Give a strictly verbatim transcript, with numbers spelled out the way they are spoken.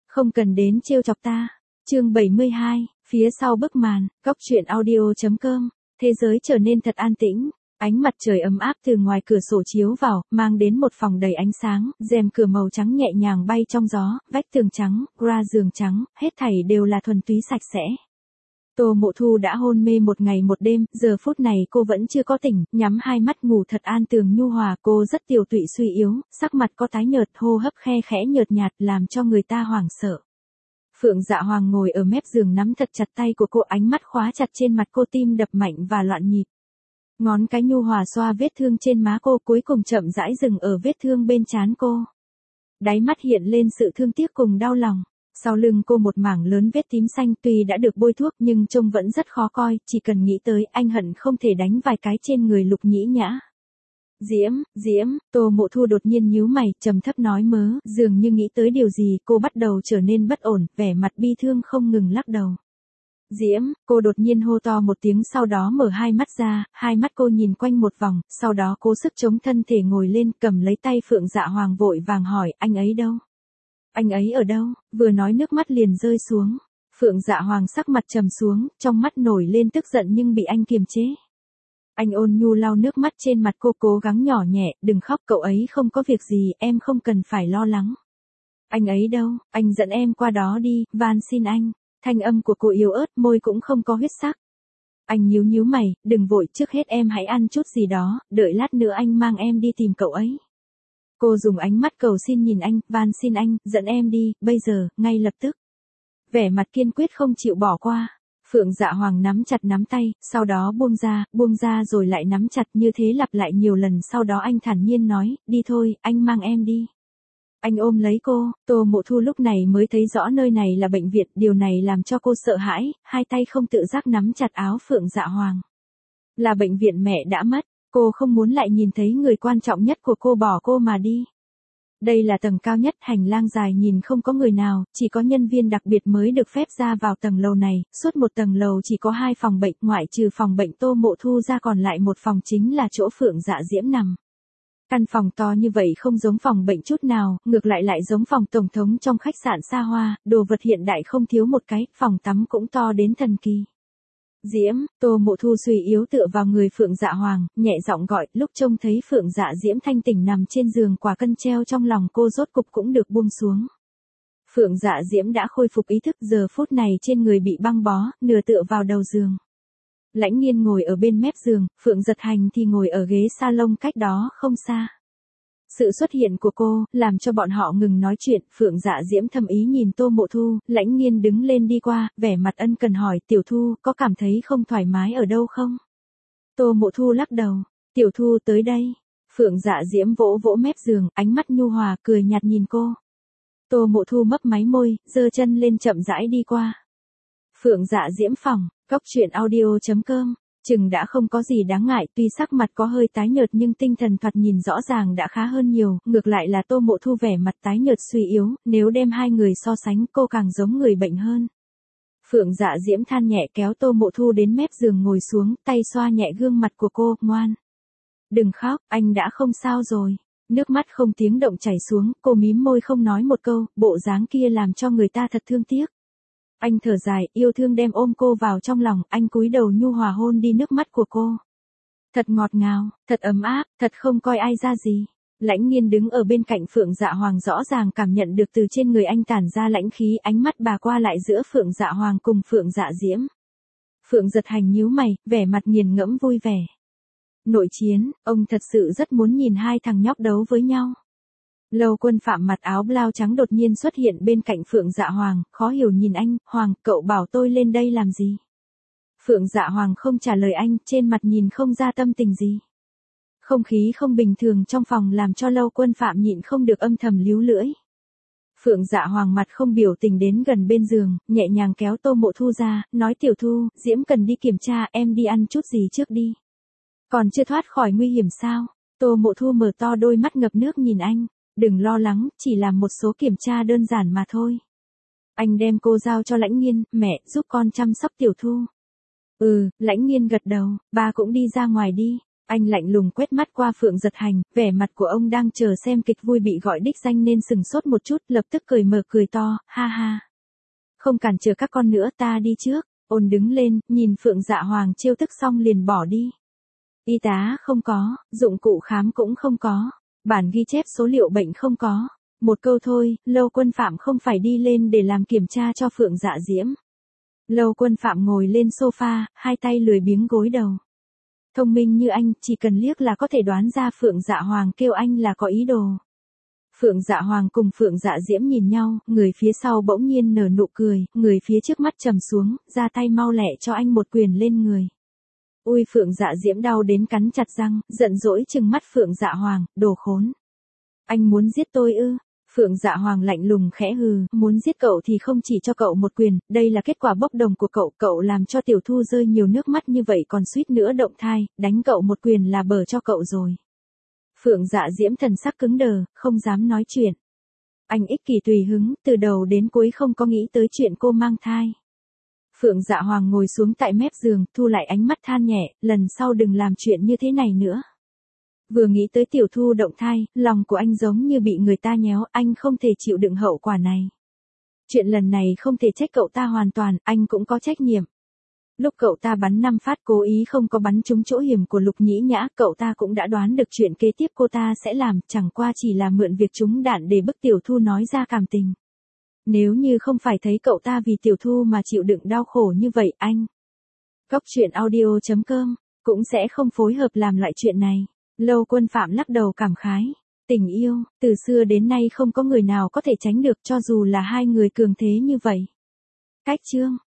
Không cần đến trêu chọc ta. Chương bảy mươi hai, phía sau bức màn, góc truyện audio.com. Thế giới trở nên thật an tĩnh, ánh mặt trời ấm áp từ ngoài cửa sổ chiếu vào, mang đến một phòng đầy ánh sáng, rèm cửa màu trắng nhẹ nhàng bay trong gió, vách tường trắng, gra giường trắng, hết thảy đều là thuần túy sạch sẽ. Tô Mộ Thu đã hôn mê một ngày một đêm, giờ phút này cô vẫn chưa có tỉnh, nhắm hai mắt ngủ thật an tường nhu hòa, cô rất tiều tụy suy yếu, sắc mặt có tái nhợt, hô hấp khe khẽ nhợt nhạt làm cho người ta hoảng sợ. Phượng Dạ Hoàng ngồi ở mép giường nắm thật chặt tay của cô, ánh mắt khóa chặt trên mặt cô, tim đập mạnh và loạn nhịp. Ngón cái nhu hòa xoa vết thương trên má cô, cuối cùng chậm rãi dừng ở vết thương bên trán cô. Đáy mắt hiện lên sự thương tiếc cùng đau lòng. Sau lưng cô một mảng lớn vết tím xanh, tuy đã được bôi thuốc nhưng trông vẫn rất khó coi, chỉ cần nghĩ tới anh hận không thể đánh vài cái trên người Lục Nhĩ Nhã. Diễm, Diễm, Tô Mộ Thu đột nhiên nhíu mày, trầm thấp nói mớ, dường như nghĩ tới điều gì, cô bắt đầu trở nên bất ổn, vẻ mặt bi thương không ngừng lắc đầu. Diễm, cô đột nhiên hô to một tiếng, sau đó mở hai mắt ra, hai mắt cô nhìn quanh một vòng, sau đó cố sức chống thân thể ngồi lên, cầm lấy tay Phượng Dạ Hoàng vội vàng hỏi, anh ấy đâu? Anh ấy ở đâu? Vừa nói nước mắt liền rơi xuống. Phượng Dạ Hoàng sắc mặt trầm xuống, trong mắt nổi lên tức giận nhưng bị anh kiềm chế. Anh ôn nhu lau nước mắt trên mặt cô, cố gắng nhỏ nhẹ, đừng khóc, cậu ấy không có việc gì, em không cần phải lo lắng. Anh ấy đâu? Anh dẫn em qua đó đi, van xin anh. Thanh âm của cô yếu ớt, môi cũng không có huyết sắc. Anh nhíu nhíu mày, đừng vội, trước hết em hãy ăn chút gì đó, đợi lát nữa anh mang em đi tìm cậu ấy. Cô dùng ánh mắt cầu xin nhìn anh, van xin anh, dẫn em đi, bây giờ, ngay lập tức. Vẻ mặt kiên quyết không chịu bỏ qua. Phượng Dạ Hoàng nắm chặt nắm tay, sau đó buông ra, buông ra rồi lại nắm chặt, như thế lặp lại nhiều lần, sau đó anh thản nhiên nói, đi thôi, anh mang em đi. Anh ôm lấy cô, Tô Mộ Thu lúc này mới thấy rõ nơi này là bệnh viện, điều này làm cho cô sợ hãi, hai tay không tự giác nắm chặt áo Phượng Dạ Hoàng. Là bệnh viện mẹ đã mất, cô không muốn lại nhìn thấy người quan trọng nhất của cô bỏ cô mà đi. Đây là tầng cao nhất, hành lang dài nhìn không có người nào, chỉ có nhân viên đặc biệt mới được phép ra vào tầng lầu này, suốt một tầng lầu chỉ có hai phòng bệnh, ngoại trừ phòng bệnh Tô Mộ Thu ra còn lại một phòng chính là chỗ Phượng Dạ Diễm nằm. Căn phòng to như vậy không giống phòng bệnh chút nào, ngược lại lại giống phòng tổng thống trong khách sạn xa hoa, đồ vật hiện đại không thiếu một cái, phòng tắm cũng to đến thần kỳ. Diễm, Tô Mộ Thu suy yếu tựa vào người Phượng Dạ Hoàng, nhẹ giọng gọi, lúc trông thấy Phượng Dạ Diễm thanh tỉnh nằm trên giường, quả cân treo trong lòng cô rốt cục cũng được buông xuống. Phượng Dạ Diễm đã khôi phục ý thức, giờ phút này trên người bị băng bó, nửa tựa vào đầu giường. Lãnh Nghiên ngồi ở bên mép giường, Phượng Giật Hành thì ngồi ở ghế salon cách đó không xa. Sự xuất hiện của cô, làm cho bọn họ ngừng nói chuyện, Phượng Dạ Diễm thầm ý nhìn Tô Mộ Thu, Lãnh Nghiên đứng lên đi qua, vẻ mặt ân cần hỏi, Tiểu Thu, có cảm thấy không thoải mái ở đâu không? Tô Mộ Thu lắc đầu, Tiểu Thu tới đây. Phượng Dạ Diễm vỗ vỗ mép giường, ánh mắt nhu hòa, cười nhạt nhìn cô. Tô Mộ Thu mấp máy môi, giơ chân lên chậm rãi đi qua. Phượng Dạ Diễm phòng, góc truyện audio.com. Chừng đã không có gì đáng ngại, tuy sắc mặt có hơi tái nhợt nhưng tinh thần thoạt nhìn rõ ràng đã khá hơn nhiều, ngược lại là Tô Mộ Thu vẻ mặt tái nhợt suy yếu, nếu đem hai người so sánh cô càng giống người bệnh hơn. Phượng Dạ Diễm than nhẹ kéo Tô Mộ Thu đến mép giường ngồi xuống, tay xoa nhẹ gương mặt của cô, ngoan. Đừng khóc, anh đã không sao rồi. Nước mắt không tiếng động chảy xuống, cô mím môi không nói một câu, bộ dáng kia làm cho người ta thật thương tiếc. Anh thở dài, yêu thương đem ôm cô vào trong lòng, anh cúi đầu nhu hòa hôn đi nước mắt của cô. Thật ngọt ngào, thật ấm áp, thật không coi ai ra gì. Lãnh Nghiên đứng ở bên cạnh Phượng Dạ Hoàng rõ ràng cảm nhận được từ trên người anh tản ra lãnh khí, ánh mắt bà qua lại giữa Phượng Dạ Hoàng cùng Phượng Dạ Diễm. Phượng Giật Hành nhíu mày, vẻ mặt nghiền ngẫm vui vẻ. Nội chiến, ông thật sự rất muốn nhìn hai thằng nhóc đấu với nhau. Lâu Quân Phạm mặt áo blau trắng đột nhiên xuất hiện bên cạnh Phượng Dạ Hoàng, khó hiểu nhìn anh, Hoàng, cậu bảo tôi lên đây làm gì? Phượng Dạ Hoàng không trả lời anh, trên mặt nhìn không ra tâm tình gì. Không khí không bình thường trong phòng làm cho Lâu Quân Phạm nhịn không được âm thầm líu lưỡi. Phượng Dạ Hoàng mặt không biểu tình đến gần bên giường, nhẹ nhàng kéo Tô Mộ Thu ra, nói Tiểu Thu, Diễm cần đi kiểm tra, em đi ăn chút gì trước đi. Còn chưa thoát khỏi nguy hiểm sao? Tô Mộ Thu mở to đôi mắt ngập nước nhìn anh. Đừng lo lắng, chỉ là một số kiểm tra đơn giản mà thôi. Anh đem cô giao cho Lãnh Nghiên, mẹ, giúp con chăm sóc Tiểu Thu. Ừ, Lãnh Nghiên gật đầu, ba cũng đi ra ngoài đi. Anh lạnh lùng quét mắt qua Phượng Giật Hành, vẻ mặt của ông đang chờ xem kịch vui bị gọi đích danh nên sừng sốt một chút, lập tức cười mở cười to, ha ha. Không cản trở các con nữa, ta đi trước. Ôn đứng lên, nhìn Phượng Dạ Hoàng trêu tức xong liền bỏ đi. Y tá không có, dụng cụ khám cũng không có, bản ghi chép số liệu bệnh không có. Một câu thôi, Lâu Quân Phạm không phải đi lên để làm kiểm tra cho Phượng Dạ Diễm. Lâu Quân Phạm ngồi lên sofa, hai tay lười biếng gối đầu. Thông minh như anh, chỉ cần liếc là có thể đoán ra Phượng Dạ Hoàng kêu anh là có ý đồ. Phượng Dạ Hoàng cùng Phượng Dạ Diễm nhìn nhau, người phía sau bỗng nhiên nở nụ cười, người phía trước mắt trầm xuống, ra tay mau lẹ cho anh một quyền lên người. Ui, Phượng Dạ Diễm đau đến cắn chặt răng, giận dỗi trừng mắt Phượng Dạ Hoàng, đồ khốn. Anh muốn giết tôi ư? Phượng Dạ Hoàng lạnh lùng khẽ hừ, muốn giết cậu thì không chỉ cho cậu một quyền, đây là kết quả bốc đồng của cậu, cậu làm cho Tiểu Thu rơi nhiều nước mắt như vậy còn suýt nữa động thai, đánh cậu một quyền là bờ cho cậu rồi. Phượng Dạ Diễm thần sắc cứng đờ, không dám nói chuyện. Anh ích kỷ tùy hứng, từ đầu đến cuối không có nghĩ tới chuyện cô mang thai. Phượng Dạ Hoàng ngồi xuống tại mép giường, thu lại ánh mắt than nhẹ, lần sau đừng làm chuyện như thế này nữa. Vừa nghĩ tới Tiểu Thu động thai, lòng của anh giống như bị người ta nhéo, anh không thể chịu đựng hậu quả này. Chuyện lần này không thể trách cậu ta hoàn toàn, anh cũng có trách nhiệm. Lúc cậu ta bắn năm phát cố ý không có bắn trúng chỗ hiểm của Lục Nhĩ Nhã, cậu ta cũng đã đoán được chuyện kế tiếp cô ta sẽ làm, chẳng qua chỉ là mượn việc trúng đạn để bức Tiểu Thu nói ra cảm tình. Nếu như không phải thấy cậu ta vì Tiểu Thu mà chịu đựng đau khổ như vậy, anh Góc truyện audio chấm com cũng sẽ không phối hợp làm lại chuyện này. Lâu Quân Phạm lắc đầu cảm khái. Tình yêu, từ xưa đến nay không có người nào có thể tránh được cho dù là hai người cường thế như vậy. Cách chương